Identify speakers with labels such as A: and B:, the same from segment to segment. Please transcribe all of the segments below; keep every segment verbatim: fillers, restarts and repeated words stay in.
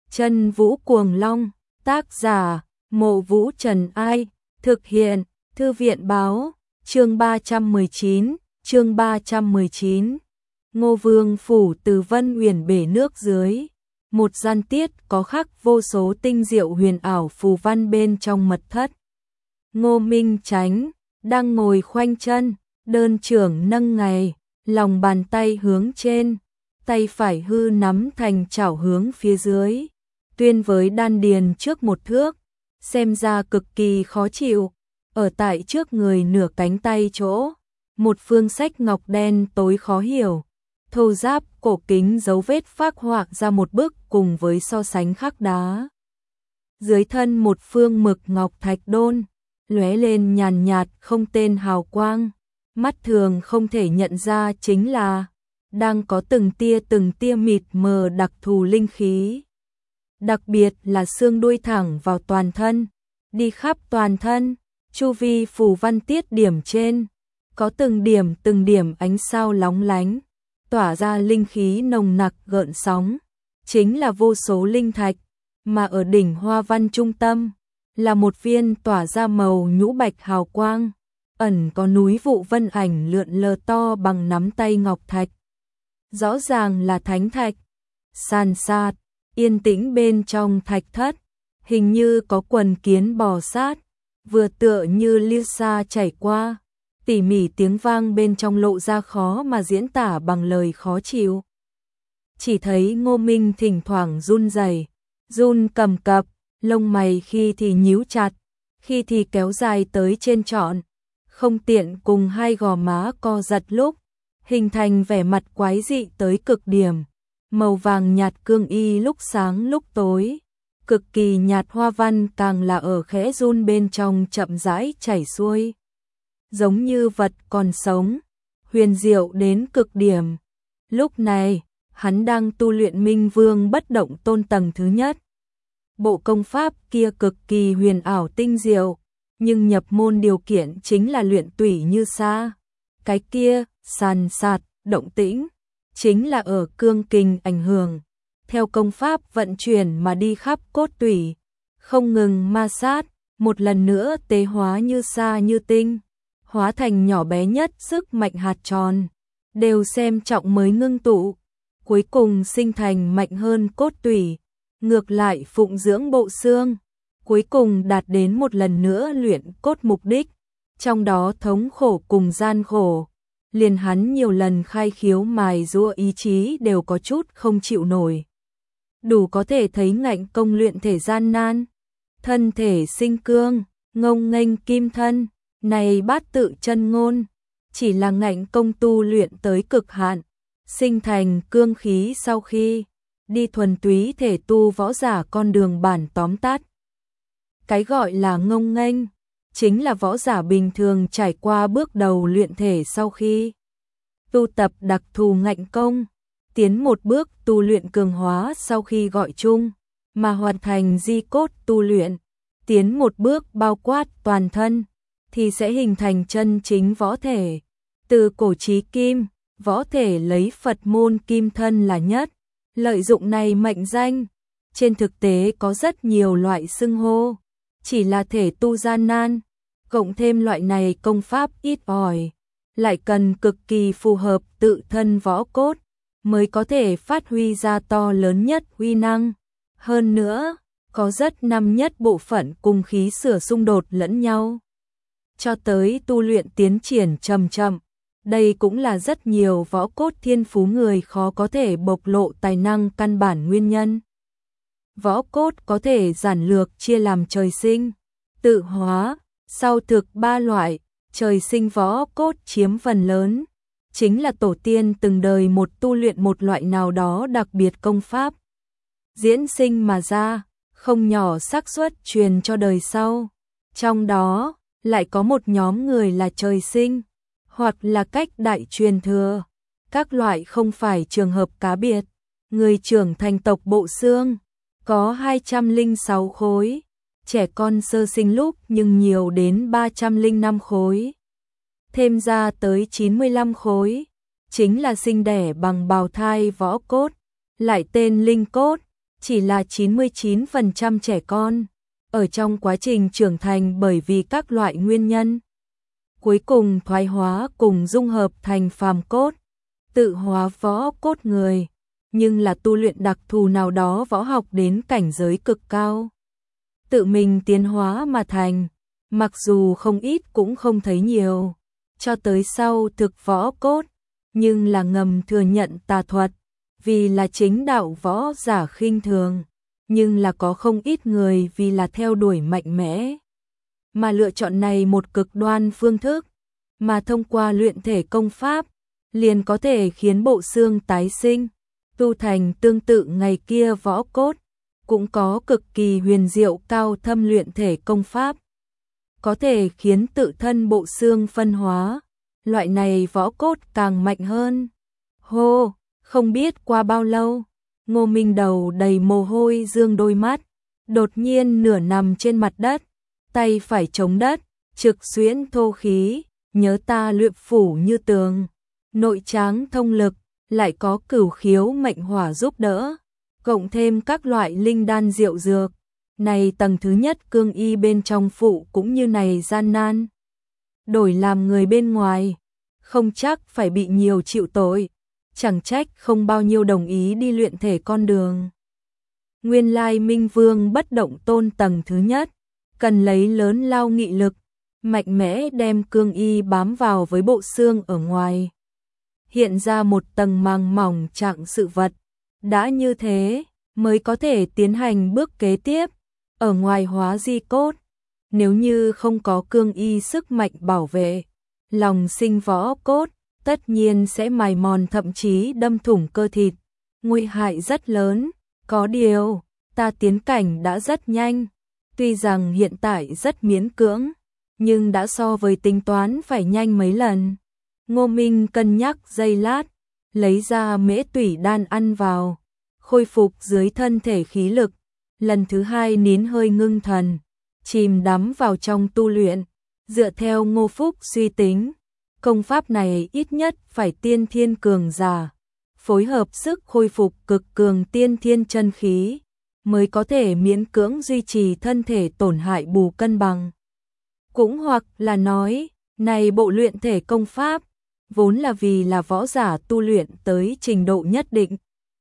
A: Chân Vũ Cuồng Long, tác giả, Mộ Vũ Trần Ai, thực hiện, Thư viện Báo, chương ba trăm mười chín, chương ba trăm mười chín. Ngô Vương phủ từ Vân Uyển bể nước dưới, một gian tiết có khắc vô số tinh diệu huyền ảo phù văn bên trong mật thất. Ngô Minh Chánh đang ngồi khoanh chân, đơn trưởng nâng ngày, lòng bàn tay hướng trên, tay phải hư nắm thành chảo hướng phía dưới, tuyên với đan điền trước một thước, xem ra cực kỳ khó chịu. Ở tại trước người nửa cánh tay chỗ, một phương sách ngọc đen tối khó hiểu, thô ráp cổ kính dấu vết phác họa ra một bức cùng với so sánh khắc đá. Dưới thân một phương mực ngọc thạch đôn, lóe lên nhàn nhạt không tên hào quang, mắt thường không thể nhận ra chính là đang có từng tia từng tia mịt mờ đặc thù linh khí. Đặc biệt là xương đuôi thẳng vào toàn thân, đi khắp toàn thân, chu vi phù văn tiết điểm trên, có từng điểm từng điểm ánh sao lóng lánh, tỏa ra linh khí nồng nặc gợn sóng, chính là vô số linh thạch, mà ở đỉnh hoa văn trung tâm, là một viên tỏa ra màu nhũ bạch hào quang, ẩn có núi vụ vân ảnh lượn lờ to bằng nắm tay ngọc thạch. Rõ ràng là thánh thạch, san sát, yên tĩnh bên trong thạch thất, hình như có quần kiến bò sát, vừa tựa như lưu xa chảy qua, tỉ mỉ tiếng vang bên trong lộ ra khó mà diễn tả bằng lời khó chịu. Chỉ thấy Ngô Minh thỉnh thoảng run rẩy, run cầm cập, lông mày khi thì nhíu chặt, khi thì kéo dài tới trên trọn, không tiện cùng hai gò má co giật lúc, hình thành vẻ mặt quái dị tới cực điểm, màu vàng nhạt cương y lúc sáng lúc tối, cực kỳ nhạt hoa văn càng là ở khẽ run bên trong chậm rãi chảy xuôi, giống như vật còn sống, huyền diệu đến cực điểm. Lúc này, hắn đang tu luyện Minh Vương Bất Động Tôn tầng thứ nhất. Bộ công pháp kia cực kỳ huyền ảo tinh diệu, nhưng nhập môn điều kiện chính là luyện tủy như xa. Cái kia, sàn sạt, động tĩnh, chính là ở cương kình ảnh hưởng, theo công pháp vận chuyển mà đi khắp cốt tủy, không ngừng ma sát, một lần nữa tế hóa như sa như tinh, hóa thành nhỏ bé nhất sức mạnh hạt tròn, đều xem trọng mới ngưng tụ, cuối cùng sinh thành mạnh hơn cốt tủy, ngược lại phụng dưỡng bộ xương, cuối cùng đạt đến một lần nữa luyện cốt mục đích, trong đó thống khổ cùng gian khổ, liền hắn nhiều lần khai khiếu mài giũa ý chí đều có chút không chịu nổi. Đủ có thể thấy ngạnh công luyện thể gian nan, thân thể sinh cương, ngông nghênh kim thân, này bát tự chân ngôn, chỉ là ngạnh công tu luyện tới cực hạn, sinh thành cương khí sau khi đi thuần túy thể tu võ giả con đường bản tóm tắt. Cái gọi là ngông nghênh, chính là võ giả bình thường trải qua bước đầu luyện thể sau khi tu tập đặc thù ngạnh công, tiến một bước tu luyện cường hóa sau khi gọi chung, mà hoàn thành di cốt tu luyện, tiến một bước bao quát toàn thân, thì sẽ hình thành chân chính võ thể. Từ cổ chí kim, võ thể lấy Phật môn kim thân là nhất, lợi dụng này mệnh danh. Trên thực tế có rất nhiều loại xưng hô, chỉ là thể tu gian nan, cộng thêm loại này công pháp ít ỏi, lại cần cực kỳ phù hợp tự thân võ cốt, mới có thể phát huy ra to lớn nhất uy năng. Hơn nữa, có rất năm nhất bộ phận cùng khí sửa xung đột lẫn nhau, cho tới tu luyện tiến triển chậm chậm. Đây cũng là rất nhiều võ cốt thiên phú người khó có thể bộc lộ tài năng căn bản nguyên nhân. Võ cốt có thể giản lược chia làm trời sinh, tự hóa, sau thực ba loại. Trời sinh võ cốt chiếm phần lớn, chính là tổ tiên từng đời một tu luyện một loại nào đó đặc biệt công pháp, diễn sinh mà ra, không nhỏ xác suất truyền cho đời sau. Trong đó, lại có một nhóm người là trời sinh, hoặc là cách đại truyền thừa. Các loại không phải trường hợp cá biệt, người trưởng thành tộc bộ xương, có hai trăm lẻ sáu khối. Trẻ con sơ sinh lúc nhưng nhiều đến ba trăm lẻ năm khối. Thêm ra tới chín mươi lăm khối, chính là sinh đẻ bằng bào thai võ cốt, lại tên linh cốt, chỉ là chín mươi chín phần trăm trẻ con, ở trong quá trình trưởng thành bởi vì các loại nguyên nhân. Cuối cùng thoái hóa cùng dung hợp thành phàm cốt, tự hóa võ cốt người, nhưng là tu luyện đặc thù nào đó võ học đến cảnh giới cực cao. Tự mình tiến hóa mà thành, mặc dù không ít cũng không thấy nhiều, cho tới sau thực võ cốt, nhưng là ngầm thừa nhận tà thuật, vì là chính đạo võ giả khinh thường, nhưng là có không ít người vì là theo đuổi mạnh mẽ, mà lựa chọn này một cực đoan phương thức, mà thông qua luyện thể công pháp, liền có thể khiến bộ xương tái sinh, tu thành tương tự ngày kia võ cốt, cũng có cực kỳ huyền diệu cao thâm luyện thể công pháp, có thể khiến tự thân bộ xương phân hóa, loại này võ cốt càng mạnh hơn. Hô, không biết qua bao lâu, Ngô Minh đầu đầy mồ hôi dương đôi mắt, đột nhiên nửa nằm trên mặt đất, tay phải chống đất, trực xuyễn thô khí, nhớ ta luyện phủ như tường, nội tráng thông lực, lại có cửu khiếu mệnh hỏa giúp đỡ, cộng thêm các loại linh đan diệu dược, này tầng thứ nhất cương y bên trong phụ cũng như này gian nan. Đổi làm người bên ngoài, không chắc phải bị nhiều chịu tội, chẳng trách không bao nhiêu đồng ý đi luyện thể con đường. Nguyên lai Minh Vương bất động tôn tầng thứ nhất, cần lấy lớn lao nghị lực, mạnh mẽ đem cương y bám vào với bộ xương ở ngoài. Hiện ra một tầng màng mỏng trạng sự vật, đã như thế mới có thể tiến hành bước kế tiếp, ở ngoài hóa di cốt. Nếu như không có cương y sức mạnh bảo vệ, lòng sinh võ cốt, tất nhiên sẽ mài mòn thậm chí đâm thủng cơ thịt, nguy hại rất lớn. Có điều, ta tiến cảnh đã rất nhanh, tuy rằng hiện tại rất miễn cưỡng, nhưng đã so với tính toán phải nhanh mấy lần. Ngô Minh cân nhắc giây lát, lấy ra mễ tủy đan ăn vào, khôi phục dưới thân thể khí lực, lần thứ hai nín hơi ngưng thần, chìm đắm vào trong tu luyện. Dựa theo Ngô Phúc suy tính, công pháp này ít nhất phải tiên thiên cường giả, phối hợp sức khôi phục cực cường tiên thiên chân khí, mới có thể miễn cưỡng duy trì thân thể tổn hại bù cân bằng. Cũng hoặc là nói, này bộ luyện thể công pháp, vốn là vì là võ giả tu luyện tới trình độ nhất định.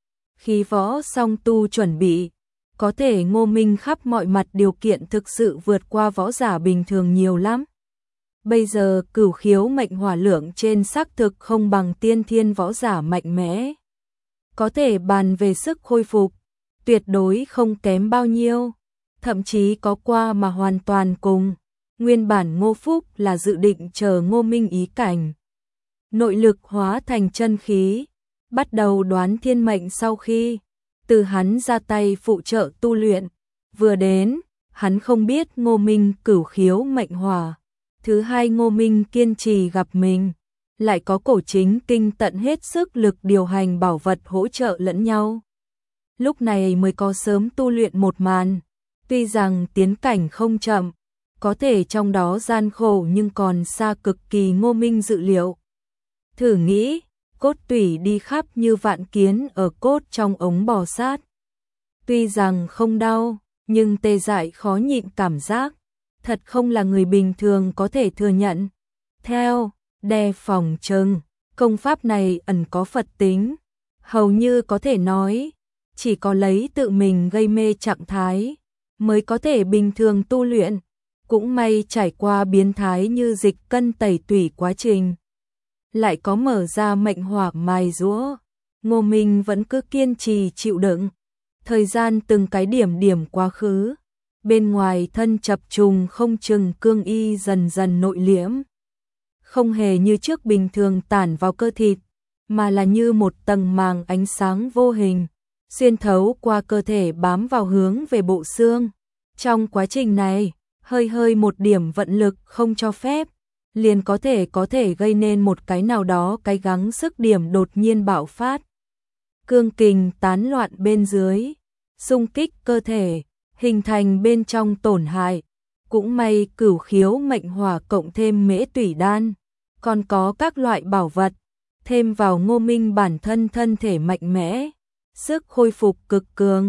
A: Khi võ song tu chuẩn bị, có thể Ngô Minh khắp mọi mặt điều kiện thực sự vượt qua võ giả bình thường nhiều lắm. Bây giờ cửu khiếu mệnh hỏa lượng trên xác thực không bằng tiên thiên võ giả mạnh mẽ. Có thể bàn về sức khôi phục, tuyệt đối không kém bao nhiêu, thậm chí có qua mà hoàn toàn cùng. Nguyên bản Ngô Phúc là dự định chờ Ngô Minh ý cảnh, nội lực hóa thành chân khí, bắt đầu đoán thiên mệnh sau khi từ hắn ra tay phụ trợ tu luyện. Vừa đến, hắn không biết Ngô Minh cửu khiếu mệnh hỏa. Thứ hai, Ngô Minh kiên trì gặp mình, lại có cổ chính kinh tận hết sức lực điều hành bảo vật hỗ trợ lẫn nhau. Lúc này mới có sớm tu luyện một màn, tuy rằng tiến cảnh không chậm, có thể trong đó gian khổ nhưng còn xa cực kỳ Ngô Minh dự liệu. Thử nghĩ, cốt tủy đi khắp như vạn kiến ở cốt trong ống bò sát. Tuy rằng không đau, nhưng tê dại khó nhịn cảm giác, thật không là người bình thường có thể thừa nhận. Theo, đe phòng trừng, công pháp này ẩn có Phật tính, hầu như có thể nói, chỉ có lấy tự mình gây mê trạng thái, mới có thể bình thường tu luyện. Cũng may trải qua biến thái như dịch cân tẩy tủy quá trình, lại có mở ra mệnh hỏa mài giũa, Ngô Minh vẫn cứ kiên trì chịu đựng. Thời gian từng cái điểm điểm quá khứ, bên ngoài thân chập trùng không chừng cương y dần dần nội liễm, không hề như trước bình thường tản vào cơ thịt, mà là như một tầng màng ánh sáng vô hình, xuyên thấu qua cơ thể bám vào hướng về bộ xương. Trong quá trình này, hơi hơi một điểm vận lực không cho phép, liền có thể có thể gây nên một cái nào đó cái gắng sức điểm đột nhiên bạo phát. Cương kình tán loạn bên dưới, xung kích cơ thể, hình thành bên trong tổn hại. Cũng may cửu khiếu mệnh hỏa cộng thêm mễ tủy đan, còn có các loại bảo vật, thêm vào Ngô Minh bản thân thân thể mạnh mẽ, sức khôi phục cực cường,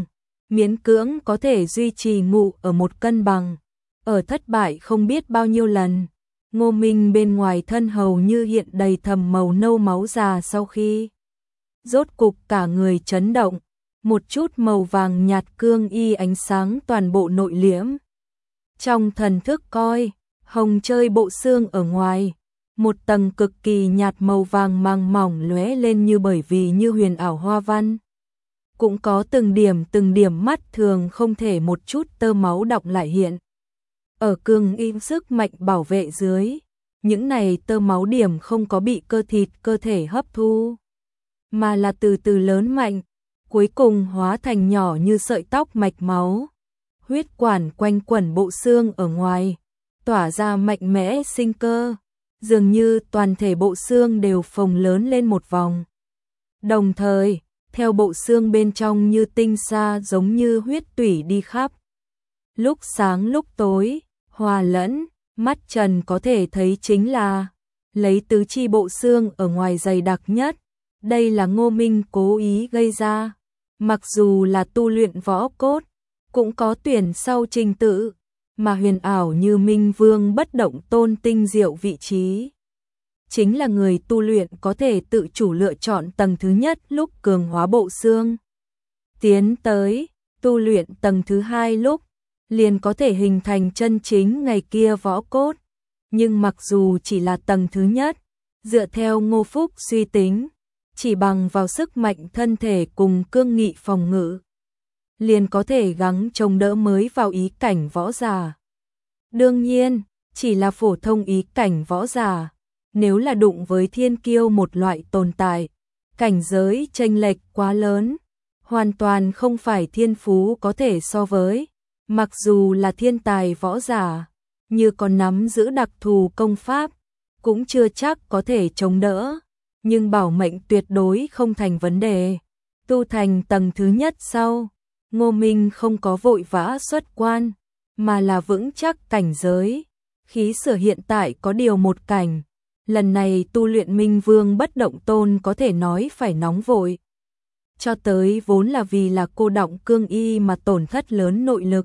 A: miễn cưỡng có thể duy trì ngụ ở một cân bằng. Ở thất bại không biết bao nhiêu lần, Ngô Minh bên ngoài thân hầu như hiện đầy thầm màu nâu máu già sau khi rốt cục cả người chấn động, một chút màu vàng nhạt cương y ánh sáng toàn bộ nội liễm. Trong thần thức coi, hồng chơi bộ xương ở ngoài, một tầng cực kỳ nhạt màu vàng màng mỏng lóe lên như bởi vì như huyền ảo hoa văn. Cũng có từng điểm từng điểm mắt thường không thể một chút tơ máu đọng lại hiện. Ở cương y sức mạnh bảo vệ dưới, những này tơ máu điểm không có bị cơ thịt cơ thể hấp thu, mà là từ từ lớn mạnh, cuối cùng hóa thành nhỏ như sợi tóc mạch máu. Huyết quản quanh quẩn bộ xương ở ngoài, tỏa ra mạnh mẽ sinh cơ, dường như toàn thể bộ xương đều phồng lớn lên một vòng. Đồng thời, theo bộ xương bên trong như tinh sa giống như huyết tủy đi khắp. Lúc sáng lúc tối, hòa lẫn, mắt trần có thể thấy chính là lấy tứ chi bộ xương ở ngoài dày đặc nhất. Đây là Ngô Minh cố ý gây ra. Mặc dù là tu luyện võ cốt, cũng có tuyển sau trình tự, mà huyền ảo như Minh Vương bất động tôn tinh diệu vị trí. Chính là người tu luyện có thể tự chủ lựa chọn tầng thứ nhất lúc cường hóa bộ xương. Tiến tới, tu luyện tầng thứ hai lúc, liền có thể hình thành chân chính ngày kia võ cốt. Nhưng mặc dù chỉ là tầng thứ nhất, dựa theo Ngô Phúc suy tính, chỉ bằng vào sức mạnh thân thể cùng cương nghị phòng ngự, liền có thể gắng chống đỡ mới vào ý cảnh võ giả. Đương nhiên, chỉ là phổ thông ý cảnh võ giả, nếu là đụng với thiên kiêu một loại tồn tại, cảnh giới chênh lệch quá lớn, hoàn toàn không phải thiên phú có thể so với. Mặc dù là thiên tài võ giả, như còn nắm giữ đặc thù công pháp, cũng chưa chắc có thể chống đỡ, nhưng bảo mệnh tuyệt đối không thành vấn đề. Tu thành tầng thứ nhất sau, Ngô Minh không có vội vã xuất quan, mà là vững chắc cảnh giới. Khí sở hiện tại có điều một cảnh, lần này tu luyện Minh Vương bất động tôn có thể nói phải nóng vội. Cho tới vốn là vì là cô động cương y mà tổn thất lớn nội lực.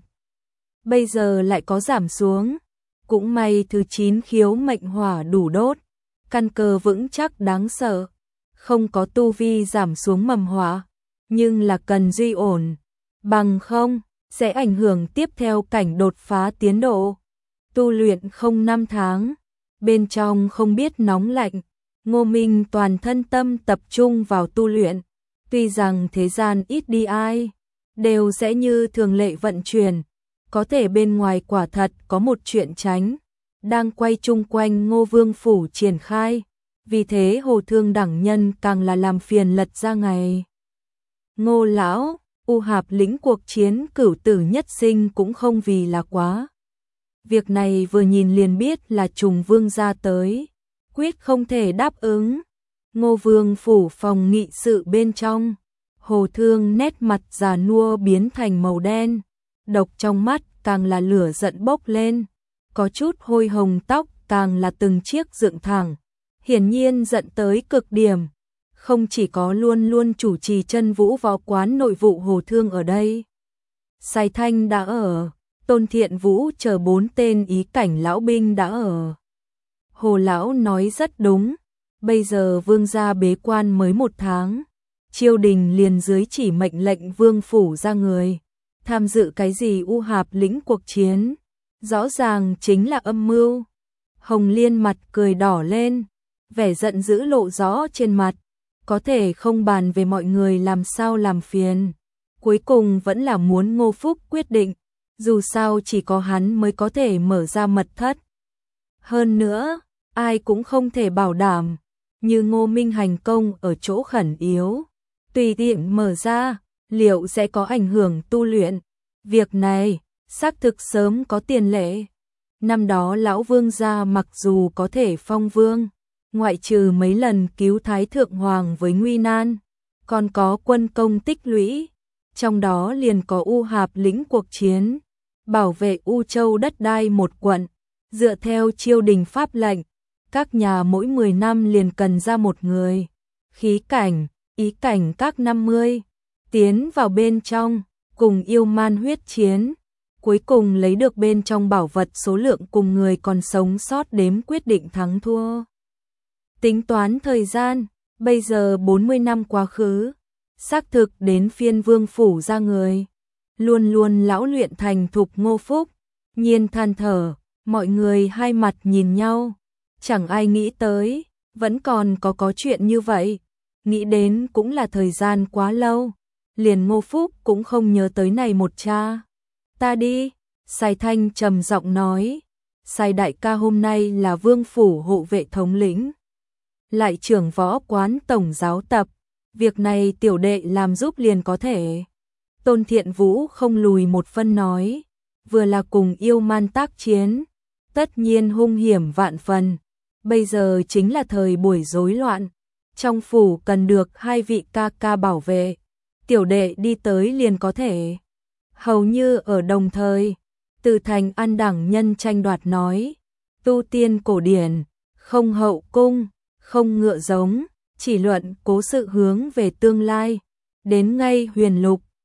A: Bây giờ lại có giảm xuống, cũng may thứ chín khiếu mệnh hỏa đủ đốt, căn cơ vững chắc đáng sợ, không có tu vi giảm xuống mầm hỏa, nhưng là cần duy ổn, bằng không sẽ ảnh hưởng tiếp theo cảnh đột phá tiến độ. Tu luyện không năm tháng, bên trong không biết nóng lạnh, Ngô Minh toàn thân tâm tập trung vào tu luyện, tuy rằng thế gian ít đi ai, đều sẽ như thường lệ vận chuyển, có thể bên ngoài quả thật có một chuyện tránh, đang quay chung quanh Ngô Vương phủ triển khai, vì thế Hồ Thương đẳng nhân càng là làm phiền lật ra ngày. Ngô lão, U Hạp lĩnh cuộc chiến cửu tử nhất sinh cũng không vì là quá. Việc này vừa nhìn liền biết là trùng vương gia tới, quyết không thể đáp ứng. Ngô Vương phủ phòng nghị sự bên trong, Hồ Thương nét mặt già nua biến thành màu đen, độc trong mắt càng là lửa giận bốc lên, có chút hôi hồng tóc càng là từng chiếc dựng thẳng, hiển nhiên giận tới cực điểm. Không chỉ có luôn luôn chủ trì chân vũ võ quán nội vụ Hồ Thương ở đây, Sài Thanh đã ở, Tôn Thiện Vũ chờ bốn tên ý cảnh lão binh đã ở. Hồ lão nói rất đúng, bây giờ vương gia bế quan mới một tháng, triều đình liền dưới chỉ mệnh lệnh vương phủ ra người, tham dự cái gì U Hạp lĩnh cuộc chiến, rõ ràng chính là âm mưu. Hồng Liên mặt cười đỏ lên, vẻ giận dữ lộ rõ trên mặt, có thể không bàn về mọi người làm sao làm phiền, cuối cùng vẫn là muốn Ngô Phúc quyết định, dù sao chỉ có hắn mới có thể mở ra mật thất. Hơn nữa, ai cũng không thể bảo đảm, như Ngô Minh hành công ở chỗ khẩn yếu, tùy tiện mở ra, liệu sẽ có ảnh hưởng tu luyện. Việc này, xác thực sớm có tiền lệ. Năm đó lão vương gia mặc dù có thể phong vương, ngoại trừ mấy lần cứu Thái Thượng Hoàng với nguy nan, còn có quân công tích lũy, trong đó liền có U Hạp lĩnh cuộc chiến, bảo vệ U Châu đất đai một quận, dựa theo triều đình pháp lệnh, các nhà mỗi mười năm liền cần ra một người, khí cảnh, ý cảnh các năm mươi, tiến vào bên trong, cùng yêu man huyết chiến, cuối cùng lấy được bên trong bảo vật số lượng cùng người còn sống sót đếm quyết định thắng thua. Tính toán thời gian, bây giờ bốn mươi năm quá khứ, xác thực đến phiên Vương phủ ra người. Luôn luôn lão luyện thành thục Ngô Phúc, nhiên than thở, mọi người hai mặt nhìn nhau, chẳng ai nghĩ tới, vẫn còn có có chuyện như vậy, nghĩ đến cũng là thời gian quá lâu, liền Ngô Phúc cũng không nhớ tới này một cha. Ta đi, Sai Thanh trầm giọng nói, Sai đại ca hôm nay là Vương phủ hộ vệ thống lĩnh, lại trưởng võ quán tổng giáo tập, việc này tiểu đệ làm giúp liền có thể. Tôn Thiện Vũ không lùi một phân nói, vừa là cùng yêu man tác chiến, tất nhiên hung hiểm vạn phần, bây giờ chính là thời buổi rối loạn, trong phủ cần được hai vị ca ca bảo vệ, tiểu đệ đi tới liền có thể. Hầu như ở đồng thời, Từ Thành An đẳng nhân tranh đoạt nói, tu tiên cổ điển, không hậu cung, không ngựa giống, chỉ luận cố sự hướng về tương lai, đến ngay huyền lục,